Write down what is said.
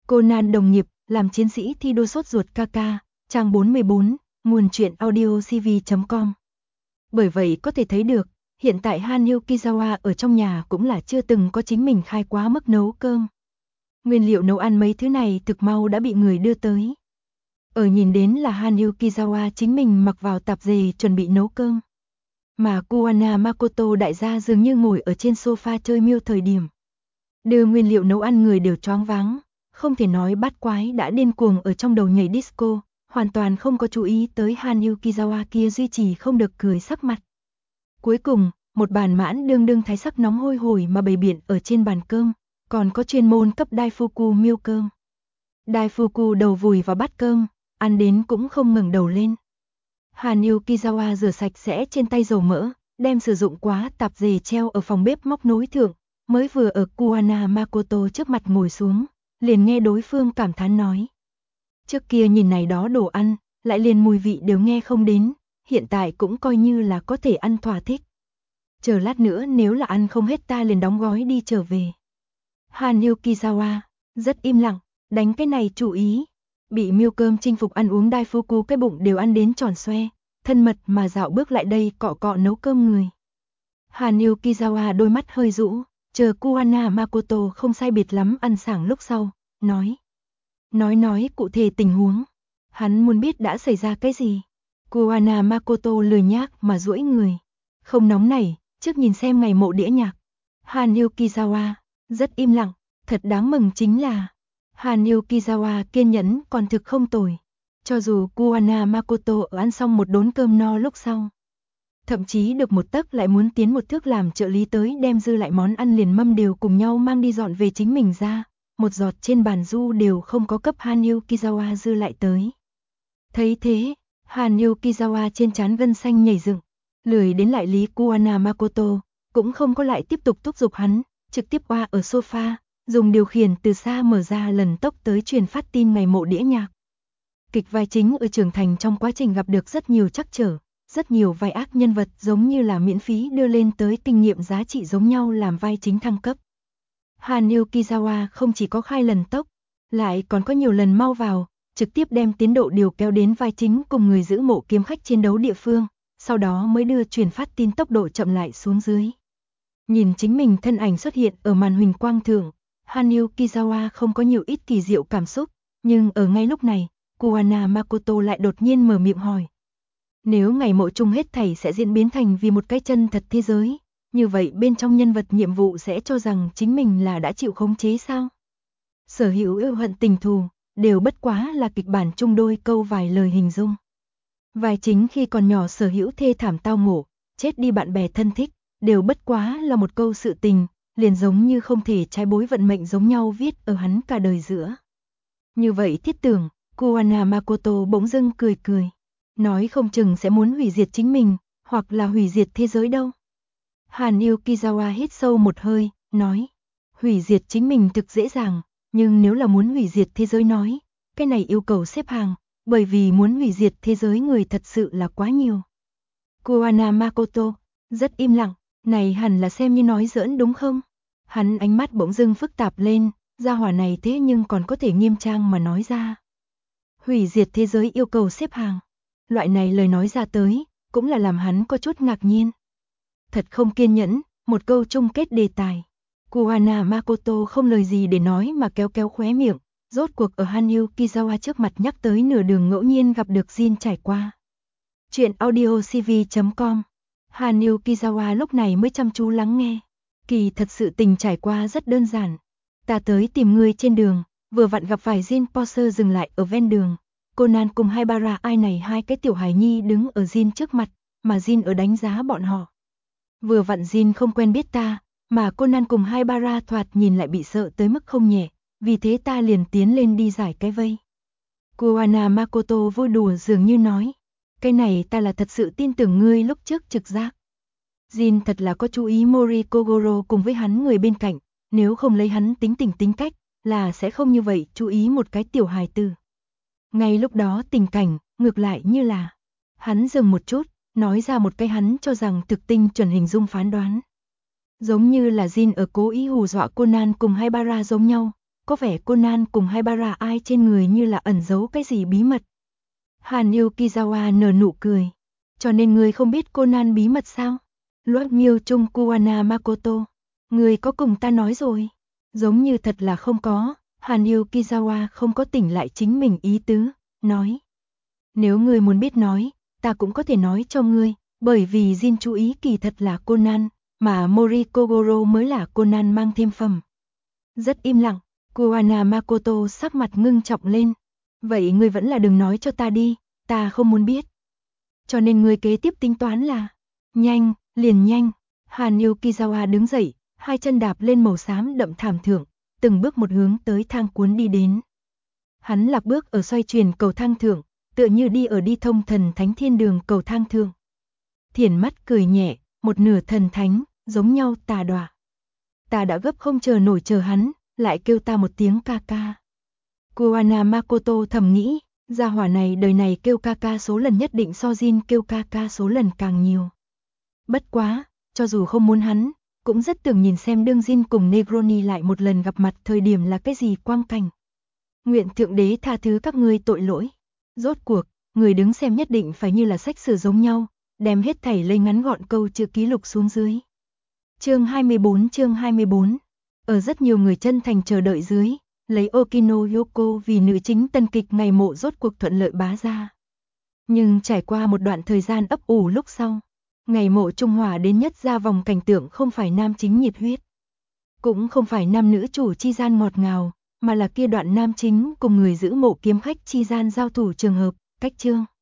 Conan đồng nghiệp, làm chiến sĩ thi đua sốt ruột KK, trang 44, nguồn truyện audio cv.com. Bởi vậy có thể thấy được, hiện tại Han Yukizawa ở trong nhà cũng là chưa từng có chính mình khai quá mức nấu cơm. Nguyên liệu nấu ăn mấy thứ này thực mau đã bị người đưa tới. Ở nhìn đến là Han Yukizawa chính mình mặc vào tạp dề chuẩn bị nấu cơm. Mà Kuwana Makoto đại gia dường như ngồi ở trên sofa chơi miêu thời điểm. Đưa nguyên liệu nấu ăn người đều choáng váng, không thể nói bát quái đã điên cuồng ở trong đầu nhảy disco, hoàn toàn không có chú ý tới Han Yukizawa kia duy trì không được cười sắc mặt. Cuối cùng, một bàn mãn đương thái sắc nóng hôi hổi mà bày biện ở trên bàn cơm, còn có chuyên môn cấp Daifuku miêu cơm. Daifuku đầu vùi vào bát cơm, ăn đến cũng không ngẩng đầu lên. Han Yukizawa rửa sạch sẽ trên tay dầu mỡ, đem sử dụng quá tạp dề treo ở phòng bếp móc nối thượng, mới vừa ở Kuwana Makoto trước mặt ngồi xuống, liền nghe đối phương cảm thán nói. Trước kia nhìn này đó đồ ăn, lại liền mùi vị đều nghe không đến, hiện tại cũng coi như là có thể ăn thỏa thích. Chờ lát nữa nếu là ăn không hết ta liền đóng gói đi trở về. Han Yukizawa rất im lặng, đánh cái này chủ ý. Bị miêu cơm chinh phục ăn uống Daifuku cái bụng đều ăn đến tròn xoe, thân mật mà dạo bước lại đây cọ cọ nấu cơm người. Han Yukizawa đôi mắt hơi rũ, chờ Kuwana Makoto không sai biệt lắm ăn sảng lúc sau, nói cụ thể tình huống. Hắn muốn biết đã xảy ra cái gì. Kuwana Makoto lười nhác mà duỗi người. Không nóng nảy, trước nhìn xem ngày mộ đĩa nhạc. Han Yukizawa rất im lặng, thật đáng mừng chính là Han Yukizawa kiên nhẫn còn thực không tồi. Cho dù Kuwana Makoto ở ăn xong một đốn cơm no lúc sau, thậm chí được một tấc lại muốn tiến một thước làm trợ lý tới đem dư lại món ăn liền mâm đều cùng nhau mang đi dọn về chính mình ra, một giọt trên bàn du đều không có cấp Han Yukizawa dư lại tới. Thấy thế, Han Yukizawa trên trán gân xanh nhảy dựng, lười đến lại lý Kuwana Makoto, cũng không có lại tiếp tục thúc giục hắn, trực tiếp oa ở sofa, dùng điều khiển từ xa mở ra lần tốc tới truyền phát tin ngày mộ đĩa nhạc. Kịch vai chính ở trưởng thành trong quá trình gặp được rất nhiều trắc trở, rất nhiều vai ác nhân vật giống như là miễn phí đưa lên tới kinh nghiệm giá trị giống nhau làm vai chính thăng cấp. Han Yukizawa không chỉ có khai lần tốc, lại còn có nhiều lần mau vào, trực tiếp đem tiến độ điều kéo đến vai chính cùng người giữ mộ kiếm khách chiến đấu địa phương, sau đó mới đưa truyền phát tin tốc độ chậm lại xuống dưới. Nhìn chính mình thân ảnh xuất hiện ở màn huỳnh quang thượng, Han Yukizawa không có nhiều ít kỳ diệu cảm xúc, nhưng ở ngay lúc này, Kuwana Makoto lại đột nhiên mở miệng hỏi. Nếu ngày mộ chung hết thảy sẽ diễn biến thành vì một cái chân thật thế giới, như vậy bên trong nhân vật nhiệm vụ sẽ cho rằng chính mình là đã chịu khống chế sao? Sở hữu yêu hận tình thù, đều bất quá là kịch bản chung đôi câu vài lời hình dung. Vai chính khi còn nhỏ sở hữu thê thảm tao ngộ, chết đi bạn bè thân thích, đều bất quá là một câu sự tình, liền giống như không thể trái bối vận mệnh giống nhau viết ở hắn cả đời giữa. Như vậy thiết tưởng, Kuwana Makoto bỗng dưng cười cười, nói không chừng sẽ muốn hủy diệt chính mình, hoặc là hủy diệt thế giới đâu. Han Yukizawa hít sâu một hơi, nói, hủy diệt chính mình thực dễ dàng, nhưng nếu là muốn hủy diệt thế giới nói, cái này yêu cầu xếp hàng, bởi vì muốn hủy diệt thế giới người thật sự là quá nhiều. Kuwana Makoto rất im lặng, này hẳn là xem như nói giỡn đúng không? Hắn ánh mắt bỗng dưng phức tạp lên, gia hỏa này thế nhưng còn có thể nghiêm trang mà nói ra. Hủy diệt thế giới yêu cầu xếp hàng. Loại này lời nói ra tới, cũng là làm hắn có chút ngạc nhiên. Thật không kiên nhẫn, một câu chung kết đề tài. Kuwana Makoto không lời gì để nói mà kéo khóe miệng, rốt cuộc ở Han Yukizawa trước mặt nhắc tới nửa đường ngẫu nhiên gặp được Jin trải qua. Chuyện audio cv.com. Han Yukizawa lúc này mới chăm chú lắng nghe. Kỳ thật sự tình trải qua rất đơn giản. Ta tới tìm ngươi trên đường, vừa vặn gặp phải Jin Porsche dừng lại ở ven đường. Conan cùng Haibara ai này hai cái tiểu hài nhi đứng ở Jin trước mặt, mà Jin ở đánh giá bọn họ. Vừa vặn Jin không quen biết ta, mà Conan cùng Haibara thoạt nhìn lại bị sợ tới mức không nhẹ, vì thế ta liền tiến lên đi giải cái vây. Kuwana Makoto vui đùa dường như nói, cái này ta là thật sự tin tưởng ngươi lúc trước trực giác. Jin thật là có chú ý Mori Kogoro cùng với hắn người bên cạnh, nếu không lấy hắn tính tình tính cách, là sẽ không như vậy chú ý một cái tiểu hài tử. Ngay lúc đó tình cảnh, ngược lại như là, hắn dừng một chút, nói ra một cái hắn cho rằng thực tinh chuẩn hình dung phán đoán. Giống như là Jin ở cố ý hù dọa Conan cùng Haibara giống nhau, có vẻ Conan cùng Haibara ai trên người như là ẩn giấu cái gì bí mật. Hàn Yukizawa nở nụ cười. Cho nên ngươi không biết Conan bí mật sao? Luộc Miêu Trung Kuwana Makoto. Ngươi có cùng ta nói rồi. Giống như thật là không có. Hàn Yukizawa không có tỉnh lại chính mình ý tứ, nói. Nếu ngươi muốn biết nói, ta cũng có thể nói cho ngươi, bởi vì Jin chú ý kỳ thật là Conan, mà Mori Kogoro mới là Conan mang thêm phẩm. Rất im lặng, Kuwana Makoto sắc mặt ngưng trọng lên. Vậy ngươi vẫn là đừng nói cho ta đi, ta không muốn biết. Cho nên ngươi kế tiếp tính toán là, nhanh, liền nhanh. Hàn Yukizawa đứng dậy, hai chân đạp lên màu xám đậm thảm thượng, từng bước một hướng tới thang cuốn đi đến. Hắn lạc bước ở xoay chuyển cầu thang thượng, tựa như đi ở đi thông thần thánh thiên đường cầu thang thượng. Thiển mắt cười nhẹ, một nửa thần thánh, giống nhau tà đọa. Ta đã gấp không chờ nổi chờ hắn, lại kêu ta một tiếng ca ca. Kuwana Makoto thầm nghĩ, gia hỏa này đời này kêu ca ca số lần nhất định so Jin kêu ca ca số lần càng nhiều. Bất quá, cho dù không muốn hắn, cũng rất tưởng nhìn xem đương Jin cùng Negroni lại một lần gặp mặt thời điểm là cái gì quang cảnh. Nguyện Thượng Đế tha thứ các ngươi tội lỗi. Rốt cuộc, người đứng xem nhất định phải như là sách sử giống nhau, đem hết thảy lấy ngắn gọn câu chữ ký lục xuống dưới. Chương 24. Ở rất nhiều người chân thành chờ đợi dưới, lấy Okino Yoko vì nữ chính tân kịch ngày mộ rốt cuộc thuận lợi bá ra. Nhưng trải qua một đoạn thời gian ấp ủ lúc sau, ngày mộ trung hòa đến nhất ra vòng cảnh tượng không phải nam chính nhiệt huyết, cũng không phải nam nữ chủ chi gian ngọt ngào, mà là kia đoạn nam chính cùng người giữ mộ kiếm khách chi gian giao thủ trường hợp, cách chương.